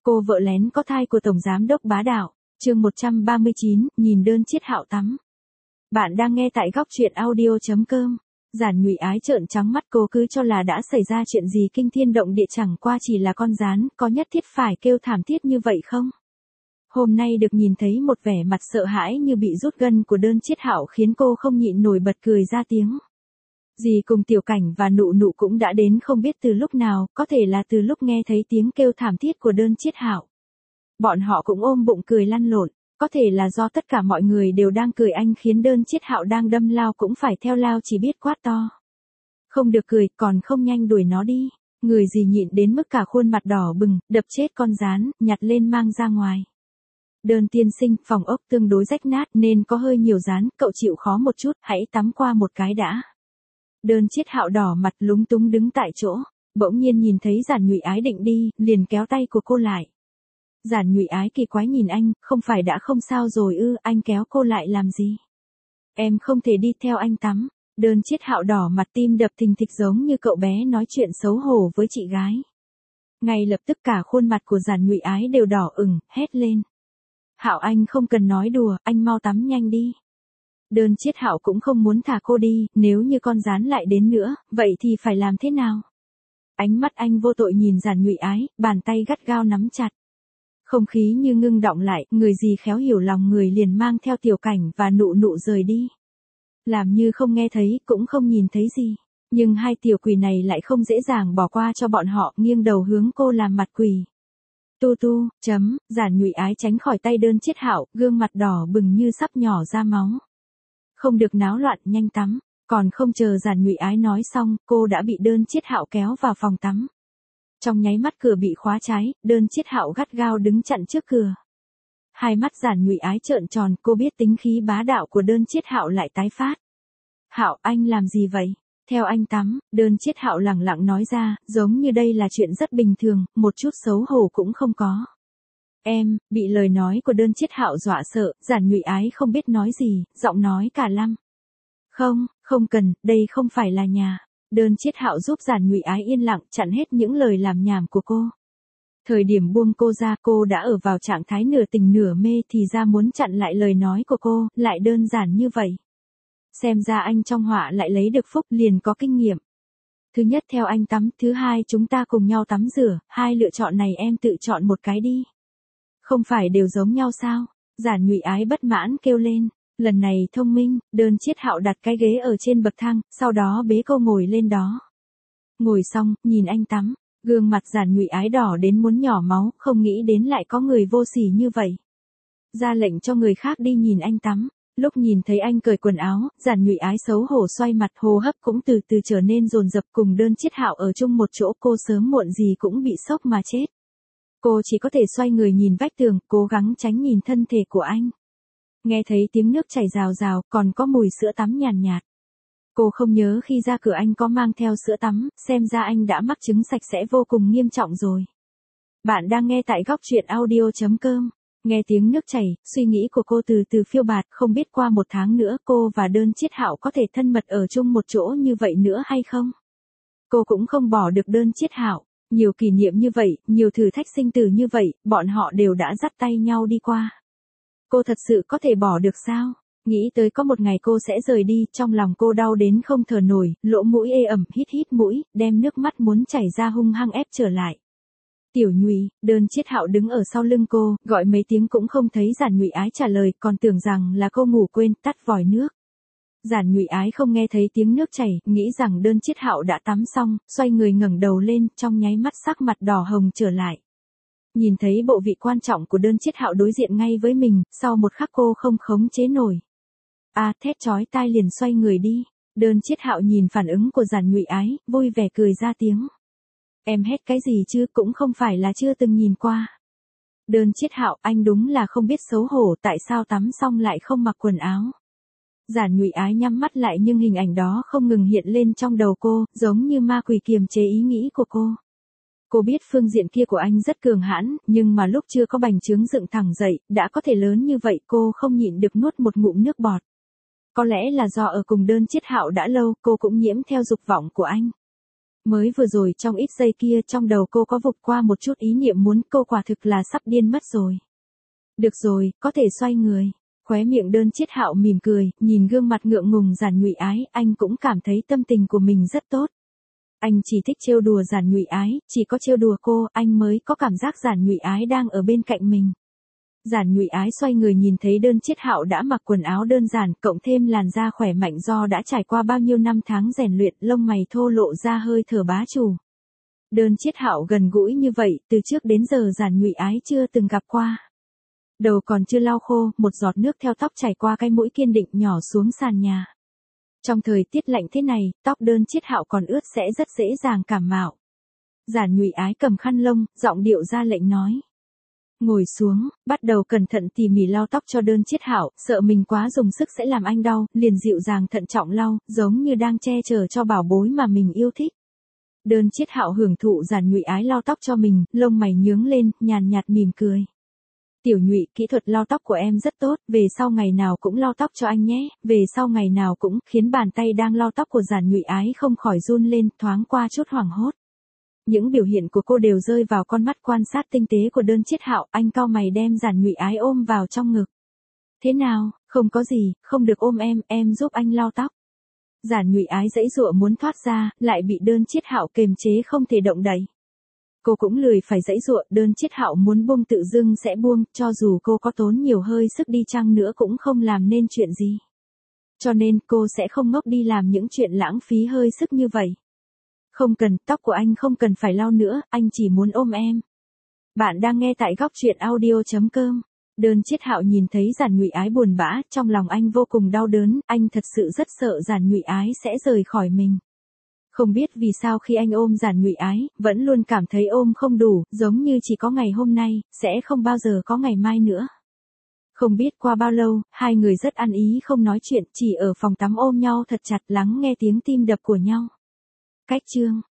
Cô vợ lén có thai của Tổng Giám đốc bá đạo, chương 139, nhìn đơn Chiết Hạo tắm. Bạn đang nghe tại góc truyện audio.com. Giản Nhụy Ái trợn trắng mắt, cô cứ cho là đã xảy ra chuyện gì kinh thiên động địa, chẳng qua chỉ là con gián, có nhất thiết phải kêu thảm thiết như vậy không? Hôm nay được nhìn thấy một vẻ mặt sợ hãi như bị rút gân của đơn Chiết Hạo khiến cô không nhịn nổi bật cười ra tiếng. Dì cùng Tiểu Cảnh và Nụ Nụ cũng đã đến không biết từ lúc nào, có thể là từ lúc nghe thấy tiếng kêu thảm thiết của đơn Chiết Hạo. Bọn họ cũng ôm bụng cười lăn lộn, có thể là do tất cả mọi người đều đang cười anh khiến đơn Chiết Hạo đang đâm lao cũng phải theo lao, chỉ biết quát to. Không được cười, còn không nhanh đuổi nó đi. Người dì nhịn đến mức cả khuôn mặt đỏ bừng, đập chết con gián, nhặt lên mang ra ngoài. Đơn tiên sinh, phòng ốc tương đối rách nát nên có hơi nhiều gián, cậu chịu khó một chút, hãy tắm qua một cái đã. Đơn Chiết Hạo đỏ mặt lúng túng đứng tại chỗ, bỗng nhiên nhìn thấy Giản Nhụy Ái định đi, liền kéo tay của cô lại. Giản Nhụy Ái kỳ quái nhìn anh, không phải đã không sao rồi ư, anh kéo cô lại làm gì? Em không thể đi theo anh tắm. Đơn Chiết Hạo đỏ mặt, tim đập thình thịch giống như cậu bé nói chuyện xấu hổ với chị gái. Ngay lập tức cả khuôn mặt của Giản Nhụy Ái đều đỏ ửng, hét lên. Hạo anh không cần nói đùa, anh mau tắm nhanh đi. Đơn Chiết Hạo cũng không muốn thả cô đi, nếu như con gián lại đến nữa, vậy thì phải làm thế nào? Ánh mắt anh vô tội nhìn Giản Nhụy Ái, bàn tay gắt gao nắm chặt. Không khí như ngưng đọng lại, người gì khéo hiểu lòng người liền mang theo Tiểu Cảnh và Nụ Nụ rời đi. Làm như không nghe thấy, cũng không nhìn thấy gì. Nhưng hai tiểu quỷ này lại không dễ dàng bỏ qua cho bọn họ, nghiêng đầu hướng cô làm mặt quỷ. Giản Nhụy Ái tránh khỏi tay đơn Chiết Hạo, gương mặt đỏ bừng như sắp nhỏ ra máu. Không được náo loạn, nhanh tắm. Còn không chờ Giản Nhụy Ái nói xong, cô đã bị đơn Chiết Hạo kéo vào phòng tắm. Trong nháy mắt cửa bị khóa trái, đơn Chiết Hạo gắt gao đứng chặn trước cửa. Hai mắt Giản Nhụy Ái trợn tròn, cô biết tính khí bá đạo của đơn Chiết Hạo lại tái phát. Hạo, anh làm gì vậy? Theo anh tắm, đơn Chiết Hạo lẳng lặng nói ra, giống như đây là chuyện rất bình thường, một chút xấu hổ cũng không có. Em, bị lời nói của đơn Chiết Hạo dọa sợ, Giản Nhụy Ái không biết nói gì, giọng nói cả lăm. Không cần, đây không phải là nhà. Đơn Chiết Hạo giúp Giản Nhụy Ái yên lặng, chặn hết những lời làm nhảm của cô. Thời điểm buông cô ra, cô đã ở vào trạng thái nửa tỉnh nửa mê, thì ra muốn chặn lại lời nói của cô, lại đơn giản như vậy. Xem ra anh trong họa lại lấy được phúc, liền có kinh nghiệm. Thứ nhất theo anh tắm, thứ hai chúng ta cùng nhau tắm rửa, hai lựa chọn này em tự chọn một cái đi. Không phải đều giống nhau sao? Giản Nhụy Ái bất mãn kêu lên. Lần này thông minh, đơn Chiết Hạo đặt cái ghế ở trên bậc thang, sau đó bế cô ngồi lên đó. Ngồi xong, nhìn anh tắm, gương mặt Giản Nhụy Ái đỏ đến muốn nhỏ máu, không nghĩ đến lại có người vô sỉ như vậy. Ra lệnh cho người khác đi nhìn anh tắm. Lúc nhìn thấy anh cởi quần áo, Giản Nhụy Ái xấu hổ xoay mặt, hô hấp cũng từ từ trở nên dồn dập, cùng đơn Chiết Hạo ở chung một chỗ, cô sớm muộn gì cũng bị sốc mà chết. Cô chỉ có thể xoay người nhìn vách tường, cố gắng tránh nhìn thân thể của anh. Nghe thấy tiếng nước chảy rào rào, còn có mùi sữa tắm nhàn nhạt. Cô không nhớ khi ra cửa anh có mang theo sữa tắm, xem ra anh đã mắc chứng sạch sẽ vô cùng nghiêm trọng rồi. Bạn đang nghe tại góc truyện audio.com. Nghe tiếng nước chảy, suy nghĩ của cô từ từ phiêu bạt, không biết qua một tháng nữa cô và đơn Chiết Hạo có thể thân mật ở chung một chỗ như vậy nữa hay không? Cô cũng không bỏ được đơn Chiết Hạo, nhiều kỷ niệm như vậy, nhiều thử thách sinh tử như vậy, bọn họ đều đã dắt tay nhau đi qua. Cô thật sự có thể bỏ được sao? Nghĩ tới có một ngày cô sẽ rời đi, trong lòng cô đau đến không thở nổi, lỗ mũi ê ẩm, hít mũi, đem nước mắt muốn chảy ra hung hăng ép trở lại. Tiểu Nhụy, đơn Chiết Hạo đứng ở sau lưng cô, gọi mấy tiếng cũng không thấy Giản Nhụy Ái trả lời, còn tưởng rằng là cô ngủ quên, tắt vòi nước. Giản Nhụy Ái không nghe thấy tiếng nước chảy, nghĩ rằng đơn Chiết Hạo đã tắm xong, xoay người ngẩng đầu lên, trong nháy mắt sắc mặt đỏ hồng trở lại. Nhìn thấy bộ vị quan trọng của đơn Chiết Hạo đối diện ngay với mình, sau một khắc cô không khống chế nổi. Thét chói tai liền xoay người đi. Đơn Chiết Hạo nhìn phản ứng của Giản Nhụy Ái, vui vẻ cười ra tiếng. Em hét cái gì chứ, cũng không phải là chưa từng nhìn qua. Đơn Chiết Hạo, anh đúng là không biết xấu hổ, tại sao tắm xong lại không mặc quần áo. Giản Nhụy Ái nhắm mắt lại nhưng hình ảnh đó không ngừng hiện lên trong đầu cô, giống như ma quỷ kiềm chế ý nghĩ của cô. Cô biết phương diện kia của anh rất cường hãn, nhưng mà lúc chưa có bành trướng dựng thẳng dậy, đã có thể lớn như vậy, cô không nhịn được nuốt một ngụm nước bọt. Có lẽ là do ở cùng đơn Chiết Hạo đã lâu, cô cũng nhiễm theo dục vọng của anh. Mới vừa rồi trong ít giây kia trong đầu cô có vụt qua một chút ý niệm muốn, cô quả thực là sắp điên mất rồi. Được rồi, có thể xoay người. Khóe miệng Đơn Chiết Hạo mỉm cười, nhìn gương mặt ngượng ngùng Giản Nhụy Ái, anh cũng cảm thấy tâm tình của mình rất tốt. Anh chỉ thích trêu đùa Giản Nhụy Ái, chỉ có trêu đùa cô, anh mới có cảm giác Giản Nhụy Ái đang ở bên cạnh mình. Giản Nhụy Ái xoay người nhìn thấy Đơn Chiết Hạo đã mặc quần áo đơn giản, cộng thêm làn da khỏe mạnh do đã trải qua bao nhiêu năm tháng rèn luyện, lông mày thô lộ ra hơi thở bá chủ. Đơn Chiết Hạo gần gũi như vậy, từ trước đến giờ Giản Nhụy Ái chưa từng gặp qua. Đầu còn chưa lau khô, một giọt nước theo tóc chảy qua cái mũi kiên định nhỏ xuống sàn nhà. Trong thời tiết lạnh thế này, tóc Đơn Chiết Hạo còn ướt sẽ rất dễ dàng cảm mạo. Giản Nhụy Ái cầm khăn lông, giọng điệu ra lệnh nói. Ngồi xuống, bắt đầu cẩn thận tỉ mỉ lau tóc cho Đơn Chiết Hạo, sợ mình quá dùng sức sẽ làm anh đau, liền dịu dàng thận trọng lau, giống như đang che chở cho bảo bối mà mình yêu thích. Đơn Chiết Hạo hưởng thụ Giản Nhụy Ái lau tóc cho mình, lông mày nhướng lên, nhàn nhạt mỉm cười. Tiểu Nhụy, kỹ thuật lau tóc của em rất tốt, về sau ngày nào cũng lau tóc cho anh nhé, về sau ngày nào cũng, khiến bàn tay đang lau tóc của Giản Nhụy Ái không khỏi run lên, thoáng qua chút hoảng hốt. Những biểu hiện của cô đều rơi vào con mắt quan sát tinh tế của Đơn Chiết Hạo, anh cau mày đem Giản Nhụy Ái ôm vào trong ngực. Thế nào, không có gì, không được ôm em giúp anh lau tóc. Giản Nhụy Ái giãy giụa muốn thoát ra, lại bị Đơn Chiết Hạo kềm chế không thể động đậy. Cô cũng lười phải giãy giụa, Đơn Chiết Hạo muốn buông tự dưng sẽ buông, cho dù cô có tốn nhiều hơi sức đi chăng nữa cũng không làm nên chuyện gì. Cho nên cô sẽ không ngốc đi làm những chuyện lãng phí hơi sức như vậy. Không cần, tóc của anh không cần phải lau nữa, anh chỉ muốn ôm em. Bạn đang nghe tại góc truyện audio.com. Đơn Chiết Hạo nhìn thấy Giản Nhụy Ái buồn bã, trong lòng anh vô cùng đau đớn, anh thật sự rất sợ Giản Nhụy Ái sẽ rời khỏi mình. Không biết vì sao khi anh ôm Giản Nhụy Ái, vẫn luôn cảm thấy ôm không đủ, giống như chỉ có ngày hôm nay, sẽ không bao giờ có ngày mai nữa. Không biết qua bao lâu, hai người rất ăn ý không nói chuyện, chỉ ở phòng tắm ôm nhau thật chặt lắng nghe tiếng tim đập của nhau. Cách chương